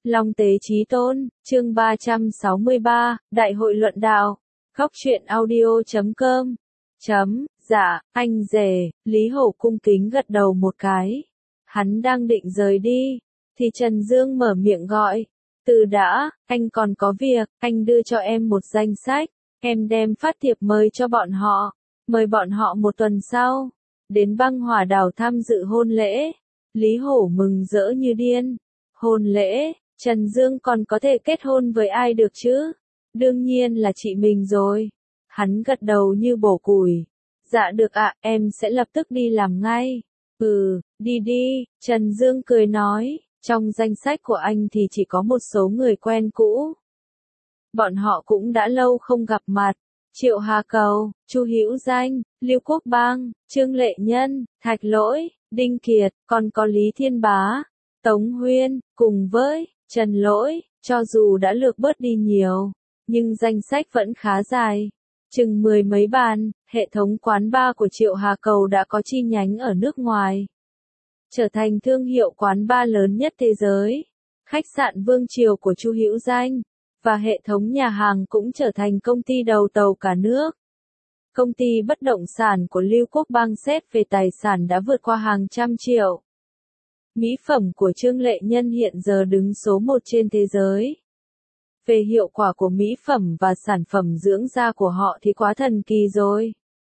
Long tế chí tôn, chương 363, Đại hội luận đạo. Góc truyện audio.com. Dạ, anh rể, Lý Hổ cung kính gật đầu một cái. Hắn đang định rời đi, thì Trần Dương mở miệng gọi. Từ đã, anh còn có việc, anh đưa cho em một danh sách, em đem phát thiệp mời cho bọn họ. Mời bọn họ một tuần sau, đến băng hỏa đảo tham dự hôn lễ. Lý Hổ mừng rỡ như điên. Hôn lễ, Trần Dương còn có thể kết hôn với ai được chứ? Đương nhiên là chị mình rồi. Hắn gật đầu như bổ củi. Dạ được ạ, em sẽ lập tức đi làm ngay. Đi đi, Trần Dương cười nói, trong danh sách của anh thì chỉ có một số người quen cũ. Bọn họ cũng đã lâu không gặp mặt. Triệu Hà Cầu, Chu Hữu Danh, Lưu Quốc Bang, Trương Lệ Nhân, Thạch Lỗi, Đinh Kiệt, còn có Lý Thiên Bá, Tống Huyên, cùng với Trần Lỗi, cho dù đã lược bớt đi nhiều, nhưng danh sách vẫn khá dài. Chừng mười mấy bàn, hệ thống quán bar của Triệu Hà Cầu đã có chi nhánh ở nước ngoài. Trở thành thương hiệu quán bar lớn nhất thế giới. Khách sạn Vương Triều của Chu Hữu Danh và hệ thống nhà hàng cũng trở thành công ty đầu tàu cả nước. Công ty bất động sản của Lưu Quốc Bang xét về tài sản đã vượt qua hàng trăm triệu. Mỹ phẩm của Trương Lệ Nhân hiện giờ đứng số 1 trên thế giới. Về hiệu quả của mỹ phẩm và sản phẩm dưỡng da của họ thì quá thần kỳ rồi.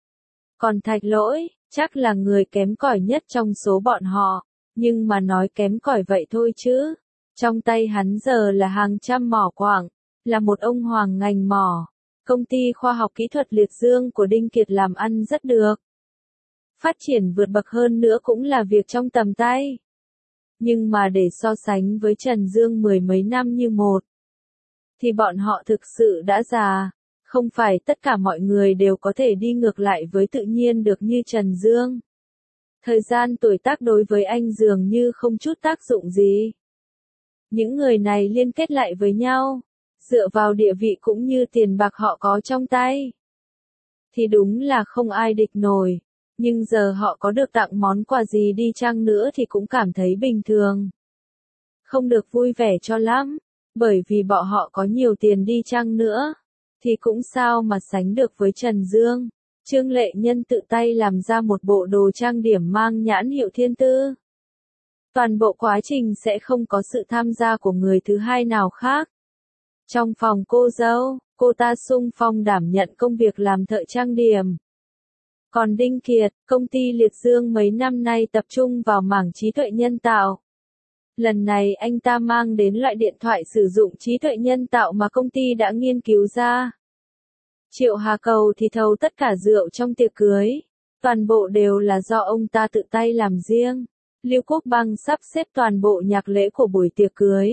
Còn Thạch Lỗi, chắc là người kém cỏi nhất trong số bọn họ, nhưng mà nói kém cỏi vậy thôi chứ. Trong tay hắn giờ là hàng trăm mỏ quặng, là một ông hoàng ngành mỏ. Công ty khoa học kỹ thuật Liệt Dương của Đinh Kiệt làm ăn rất được. Phát triển vượt bậc hơn nữa cũng là việc trong tầm tay. Nhưng mà để so sánh với Trần Dương mười mấy năm như một, thì bọn họ thực sự đã già. Không phải tất cả mọi người đều có thể đi ngược lại với tự nhiên được như Trần Dương. Thời gian tuổi tác đối với anh dường như không chút tác dụng gì. Những người này liên kết lại với nhau, dựa vào địa vị cũng như tiền bạc họ có trong tay, thì đúng là không ai địch nổi. Nhưng giờ họ có được tặng món quà gì đi chăng nữa thì cũng cảm thấy bình thường. Không được vui vẻ cho lắm, bởi vì bọn họ có nhiều tiền đi chăng nữa, thì cũng sao mà sánh được với Trần Dương. Trương Lệ Nhân tự tay làm ra một bộ đồ trang điểm mang nhãn hiệu Thiên Tư. Toàn bộ quá trình sẽ không có sự tham gia của người thứ hai nào khác. Trong phòng cô dâu, cô ta xung phong đảm nhận công việc làm thợ trang điểm. Còn Đinh Kiệt, công ty Liệt Dương mấy năm nay tập trung vào mảng trí tuệ nhân tạo. Lần này anh ta mang đến loại điện thoại sử dụng trí tuệ nhân tạo mà công ty đã nghiên cứu ra. Triệu Hà Cầu thì thầu tất cả rượu trong tiệc cưới. Toàn bộ đều là do ông ta tự tay làm riêng. Lưu Quốc Bang sắp xếp toàn bộ nhạc lễ của buổi tiệc cưới.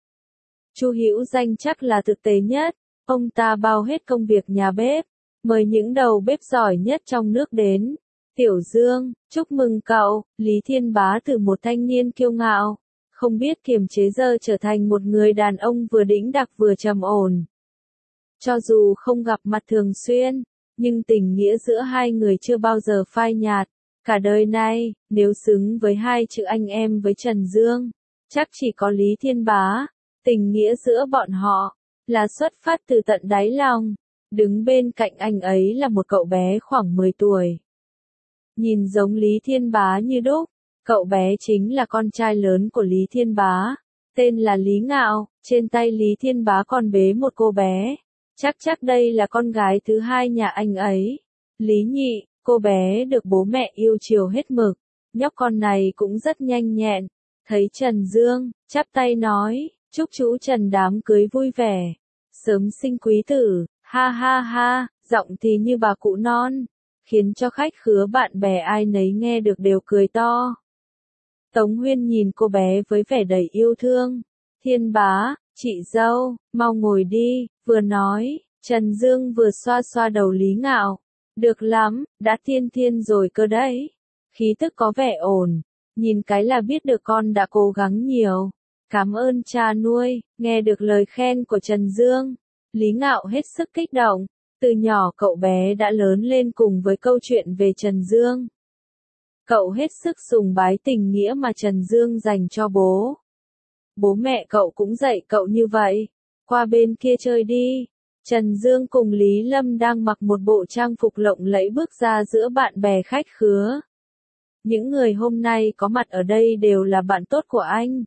Chu Hữu Danh chắc là thực tế nhất. Ông ta bao hết công việc nhà bếp, mời những đầu bếp giỏi nhất trong nước đến. Tiểu Dương, chúc mừng cậu. Lý Thiên Bá từ một thanh niên kiêu ngạo, không biết kiềm chế giờ trở thành một người đàn ông vừa đĩnh đạc vừa trầm ổn. Cho dù không gặp mặt thường xuyên, nhưng tình nghĩa giữa hai người chưa bao giờ phai nhạt. Cả đời này, nếu xứng với hai chữ anh em với Trần Dương, chắc chỉ có Lý Thiên Bá. Tình nghĩa giữa bọn họ là xuất phát từ tận đáy lòng. Đứng bên cạnh anh ấy là một cậu bé khoảng 10 tuổi. Nhìn giống Lý Thiên Bá như đúc. Cậu bé chính là con trai lớn của Lý Thiên Bá, tên là Lý Ngạo. Trên tay Lý Thiên Bá còn bế một cô bé. Chắc đây là con gái thứ hai nhà anh ấy. Lý Nhị, cô bé được bố mẹ yêu chiều hết mực. Nhóc con này cũng rất nhanh nhẹn. Thấy Trần Dương, chắp tay nói, chúc chú Trần đám cưới vui vẻ, sớm sinh quý tử. Ha ha ha, giọng thì như bà cụ non, khiến cho khách khứa bạn bè ai nấy nghe được đều cười to. Tống Huyên nhìn cô bé với vẻ đầy yêu thương. Thiên Bá, chị dâu, mau ngồi đi, vừa nói, Trần Dương vừa xoa xoa đầu Lý Ngạo. Được lắm, đã thiên rồi cơ đấy. Khí tức có vẻ ổn, nhìn cái là biết được con đã cố gắng nhiều. Cảm ơn cha nuôi. Nghe được lời khen của Trần Dương, Lý Ngạo hết sức kích động. Từ nhỏ cậu bé đã lớn lên cùng với câu chuyện về Trần Dương. Cậu hết sức sùng bái tình nghĩa mà Trần Dương dành cho bố. bố mẹ cậu cũng dạy cậu như vậy. Qua bên kia chơi đi. Trần Dương cùng Lý Lâm đang mặc một bộ trang phục lộng lẫy bước ra giữa bạn bè khách khứa. Những người hôm nay có mặt ở đây đều là bạn tốt của anh.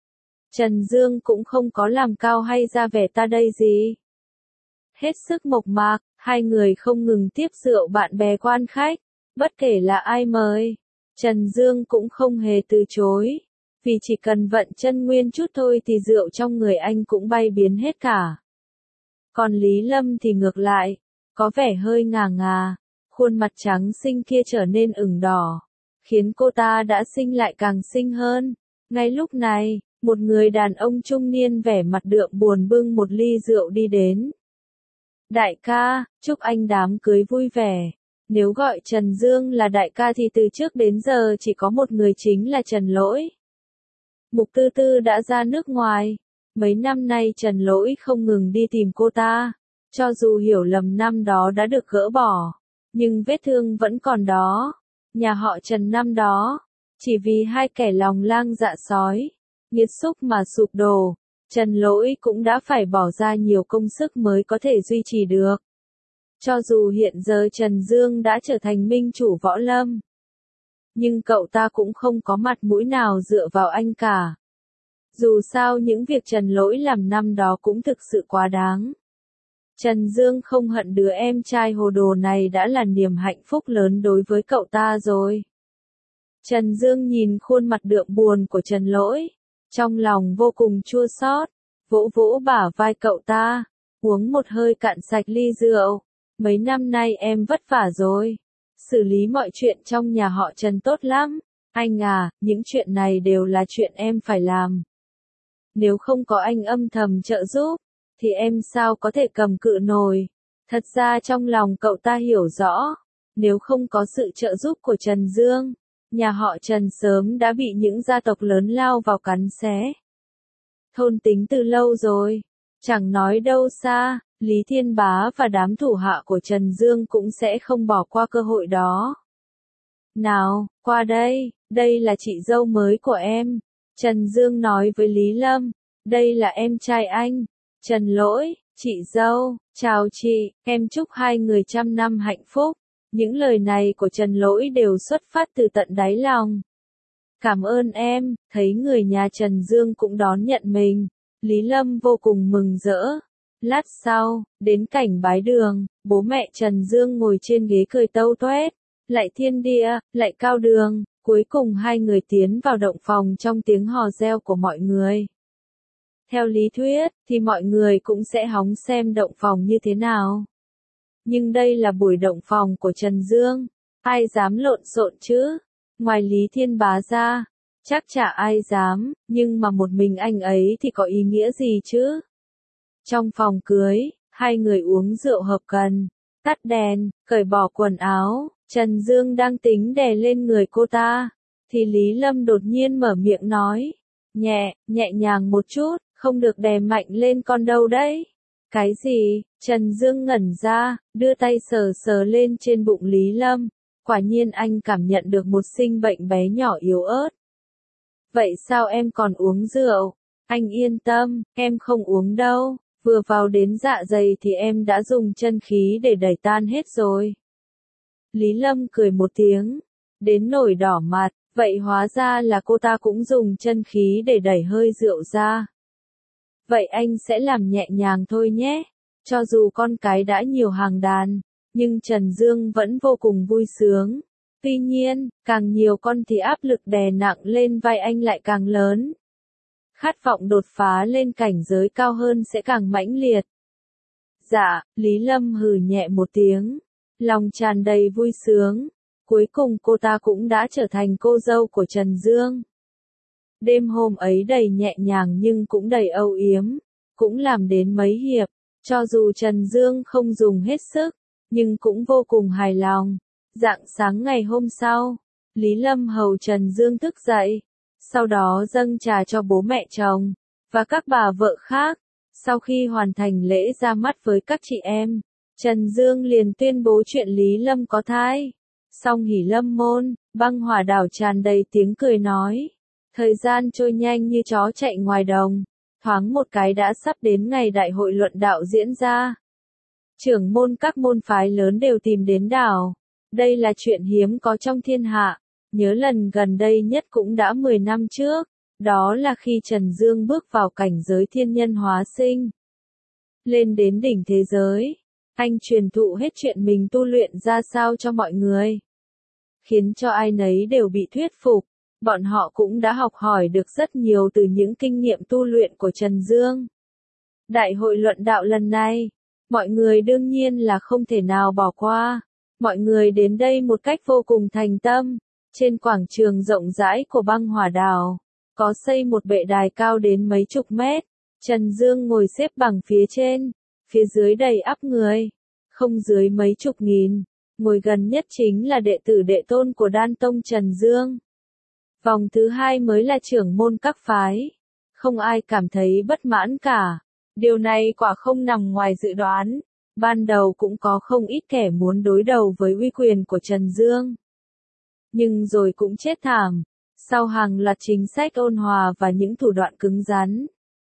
Trần Dương cũng không có làm cao hay ra vẻ ta đây gì. Hết sức mộc mạc, hai người không ngừng tiếp rượu bạn bè quan khách, bất kể là ai mời. Trần Dương cũng không hề từ chối, vì chỉ cần vận chân nguyên chút thôi thì rượu trong người anh cũng bay biến hết cả. Còn Lý Lâm thì ngược lại, có vẻ hơi ngà ngà, khuôn mặt trắng xinh kia trở nên ửng đỏ, khiến cô ta đã xinh lại càng xinh hơn. Ngay lúc này, một người đàn ông trung niên vẻ mặt đượm buồn bưng một ly rượu đi đến. Đại ca, chúc anh đám cưới vui vẻ. Nếu gọi Trần Dương là đại ca thì từ trước đến giờ chỉ có một người chính là Trần Lỗi. Mục Tư Tư đã ra nước ngoài. Mấy năm nay Trần Lỗi không ngừng đi tìm cô ta. Cho dù hiểu lầm năm đó đã được gỡ bỏ, nhưng vết thương vẫn còn đó. Nhà họ Trần năm đó, chỉ vì hai kẻ lòng lang dạ sói, nghiệt xúc mà sụp đổ, Trần Lỗi cũng đã phải bỏ ra nhiều công sức mới có thể duy trì được. Cho dù hiện giờ Trần Dương đã trở thành minh chủ võ lâm, nhưng cậu ta cũng không có mặt mũi nào dựa vào anh cả. Dù sao những việc Trần Lỗi làm năm đó cũng thực sự quá đáng. Trần Dương không hận đứa em trai hồ đồ này đã là niềm hạnh phúc lớn đối với cậu ta rồi. Trần Dương nhìn khuôn mặt đượm buồn của Trần Lỗi, trong lòng vô cùng chua xót, vỗ vỗ bả vai cậu ta, uống một hơi cạn sạch ly rượu. Mấy năm nay em vất vả rồi, xử lý mọi chuyện trong nhà họ Trần tốt lắm. Anh à, những chuyện này đều là chuyện em phải làm. Nếu không có anh âm thầm trợ giúp, thì em sao có thể cầm cự nổi. Thật ra trong lòng cậu ta hiểu rõ, nếu không có sự trợ giúp của Trần Dương, nhà họ Trần sớm đã bị những gia tộc lớn lao vào cắn xé. Thôn tính từ lâu rồi, chẳng nói đâu xa, Lý Thiên Bá và đám thủ hạ của Trần Dương cũng sẽ không bỏ qua cơ hội đó. Nào, qua đây, đây là chị dâu mới của em. Trần Dương nói với Lý Lâm, đây là em trai anh, Trần Lỗi, chị dâu, chào chị, em chúc hai người trăm năm hạnh phúc. Những lời này của Trần Lỗi đều xuất phát từ tận đáy lòng. Cảm ơn em, thấy người nhà Trần Dương cũng đón nhận mình, Lý Lâm vô cùng mừng rỡ. Lát sau, đến cảnh bái đường, bố mẹ Trần Dương ngồi trên ghế cười tâu toét, lại thiên địa, lại cao đường, cuối cùng hai người tiến vào động phòng trong tiếng hò reo của mọi người. Theo lý thuyết, thì mọi người cũng sẽ hóng xem động phòng như thế nào. Nhưng đây là buổi động phòng của Trần Dương, ai dám lộn xộn chứ? Ngoài Lý Thiên Bá ra, chắc chả ai dám, nhưng mà một mình anh ấy thì có ý nghĩa gì chứ? Trong phòng cưới, hai người uống rượu hợp cần, tắt đèn, cởi bỏ quần áo, Trần Dương đang tính đè lên người cô ta, thì Lý Lâm đột nhiên mở miệng nói, nhẹ nhàng một chút, không được đè mạnh lên con đâu đấy. Cái gì? Trần Dương ngẩn ra, đưa tay sờ sờ lên trên bụng Lý Lâm, quả nhiên anh cảm nhận được một sinh bệnh bé nhỏ yếu ớt. Vậy sao em còn uống rượu? Anh yên tâm, em không uống đâu. Vừa vào đến dạ dày thì em đã dùng chân khí để đẩy tan hết rồi. Lý Lâm cười một tiếng, đến nổi đỏ mặt, vậy hóa ra là cô ta cũng dùng chân khí để đẩy hơi rượu ra. Vậy anh sẽ làm nhẹ nhàng thôi nhé. Cho dù con cái đã nhiều hàng đàn, nhưng Trần Dương vẫn vô cùng vui sướng. Tuy nhiên, càng nhiều con thì áp lực đè nặng lên vai anh lại càng lớn. Khát vọng đột phá lên cảnh giới cao hơn sẽ càng mãnh liệt. Dạ, Lý Lâm hừ nhẹ một tiếng, lòng tràn đầy vui sướng. Cuối cùng cô ta cũng đã trở thành cô dâu của Trần Dương. Đêm hôm ấy đầy nhẹ nhàng nhưng cũng đầy âu yếm, cũng làm đến mấy hiệp, cho dù Trần Dương không dùng hết sức, nhưng cũng vô cùng hài lòng. Rạng sáng ngày hôm sau, Lý Lâm hầu Trần Dương thức dậy, sau đó dâng trà cho bố mẹ chồng, và các bà vợ khác. Sau khi hoàn thành lễ ra mắt với các chị em, Trần Dương liền tuyên bố chuyện Lý Lâm có thai. Song hỉ lâm môn, băng hỏa đảo tràn đầy tiếng cười nói. Thời gian trôi nhanh như chó chạy ngoài đồng, thoáng một cái đã sắp đến ngày đại hội luận đạo diễn ra. Trưởng môn các môn phái lớn đều tìm đến đảo. Đây là chuyện hiếm có trong thiên hạ. Nhớ lần gần đây nhất cũng đã 10 năm trước. Đó là khi Trần Dương bước vào cảnh giới thiên nhân hóa sinh. Lên đến đỉnh thế giới. Anh truyền thụ hết chuyện mình tu luyện ra sao cho mọi người. Khiến cho ai nấy đều bị thuyết phục. Bọn họ cũng đã học hỏi được rất nhiều từ những kinh nghiệm tu luyện của Trần Dương. Đại hội luận đạo lần này, mọi người đương nhiên là không thể nào bỏ qua. Mọi người đến đây một cách vô cùng thành tâm. Trên quảng trường rộng rãi của băng hỏa đảo, có xây một bệ đài cao đến mấy chục mét. Trần Dương ngồi xếp bằng phía trên, phía dưới đầy ắp người, không dưới mấy chục nghìn. Ngồi gần nhất chính là đệ tử đệ tôn của Đan Tông Trần Dương. Vòng thứ hai mới là trưởng môn các phái. Không ai cảm thấy bất mãn cả. Điều này quả không nằm ngoài dự đoán. Ban đầu cũng có không ít kẻ muốn đối đầu với uy quyền của Trần Dương. Nhưng rồi cũng chết thảm. Sau hàng loạt chính sách ôn hòa và những thủ đoạn cứng rắn.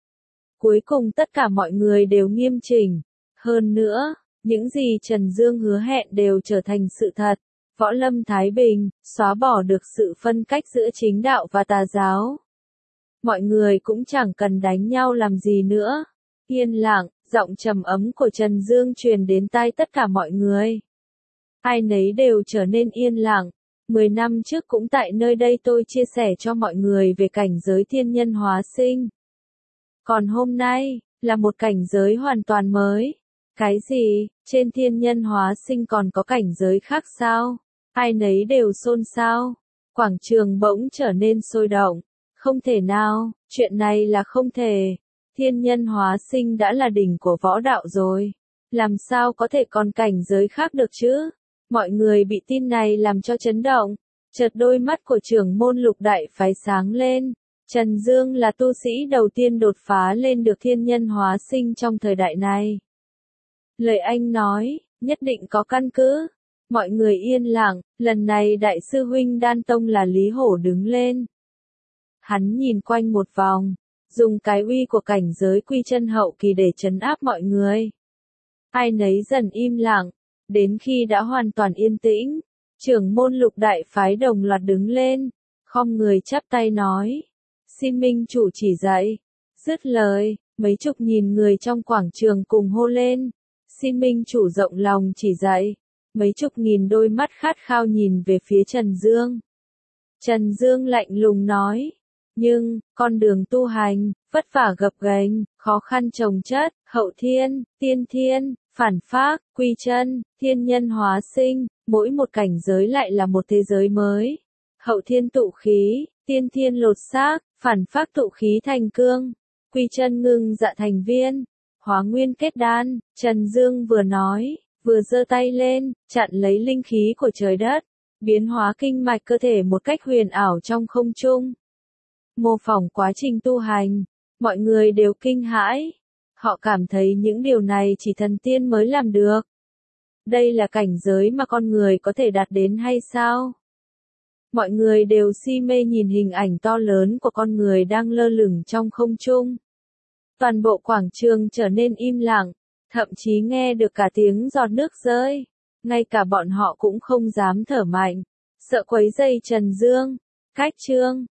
Cuối cùng tất cả mọi người đều nghiêm chỉnh. Hơn nữa, những gì Trần Dương hứa hẹn đều trở thành sự thật. Võ lâm thái bình, xóa bỏ được sự phân cách giữa chính đạo và tà giáo. Mọi người cũng chẳng cần đánh nhau làm gì nữa. Yên lặng, giọng trầm ấm của Trần Dương truyền đến tai tất cả mọi người. Ai nấy đều trở nên yên lặng. 10 năm trước cũng tại nơi đây tôi chia sẻ cho mọi người về cảnh giới thiên nhân hóa sinh. Còn hôm nay, là một cảnh giới hoàn toàn mới. Cái gì, trên thiên nhân hóa sinh còn có cảnh giới khác sao? Ai nấy đều xôn xao. Quảng trường bỗng trở nên sôi động. Không thể nào, chuyện này là không thể. Thiên nhân hóa sinh đã là đỉnh của võ đạo rồi. Làm sao có thể còn cảnh giới khác được chứ? Mọi người bị tin này làm cho chấn động. Chợt đôi mắt của trưởng môn Lục đại phái sáng lên. Trần Dương là tu sĩ đầu tiên đột phá lên được thiên nhân hóa sinh trong thời đại này. Lời anh nói, nhất định có căn cứ. Mọi người yên lặng, lần này đại sư huynh Đan Tông là Lý Hổ đứng lên. Hắn nhìn quanh một vòng, dùng cái uy của cảnh giới quy chân hậu kỳ để trấn áp mọi người. Ai nấy dần im lặng, đến khi đã hoàn toàn yên tĩnh, trưởng môn Lục đại phái đồng loạt đứng lên, khom người chắp tay nói. Xin minh chủ chỉ dạy. Dứt lời, mấy chục nghìn người trong quảng trường cùng hô lên. Xin minh chủ rộng lòng chỉ dạy. Mấy chục nghìn đôi mắt khát khao nhìn về phía Trần Dương. Trần Dương lạnh lùng nói. Nhưng, con đường tu hành, vất vả gập ghềnh, khó khăn chồng chất, hậu thiên, tiên thiên, phản phác, quy chân, thiên nhân hóa sinh, mỗi một cảnh giới lại là một thế giới mới. Hậu thiên tụ khí, tiên thiên lột xác, phản phác tụ khí thành cương, quy chân ngưng dạ thành viên, hóa nguyên kết đan. Trần Dương vừa nói, vừa giơ tay lên, chặn lấy linh khí của trời đất, biến hóa kinh mạch cơ thể một cách huyền ảo trong không trung. Mô phỏng quá trình tu hành, mọi người đều kinh hãi. Họ cảm thấy những điều này chỉ thần tiên mới làm được. Đây là cảnh giới mà con người có thể đạt đến hay sao? Mọi người đều si mê nhìn hình ảnh to lớn của con người đang lơ lửng trong không trung. Toàn bộ quảng trường trở nên im lặng, thậm chí nghe được cả tiếng giọt nước rơi. Ngay cả bọn họ cũng không dám thở mạnh, sợ quấy rầy Trần Dương. Cách chương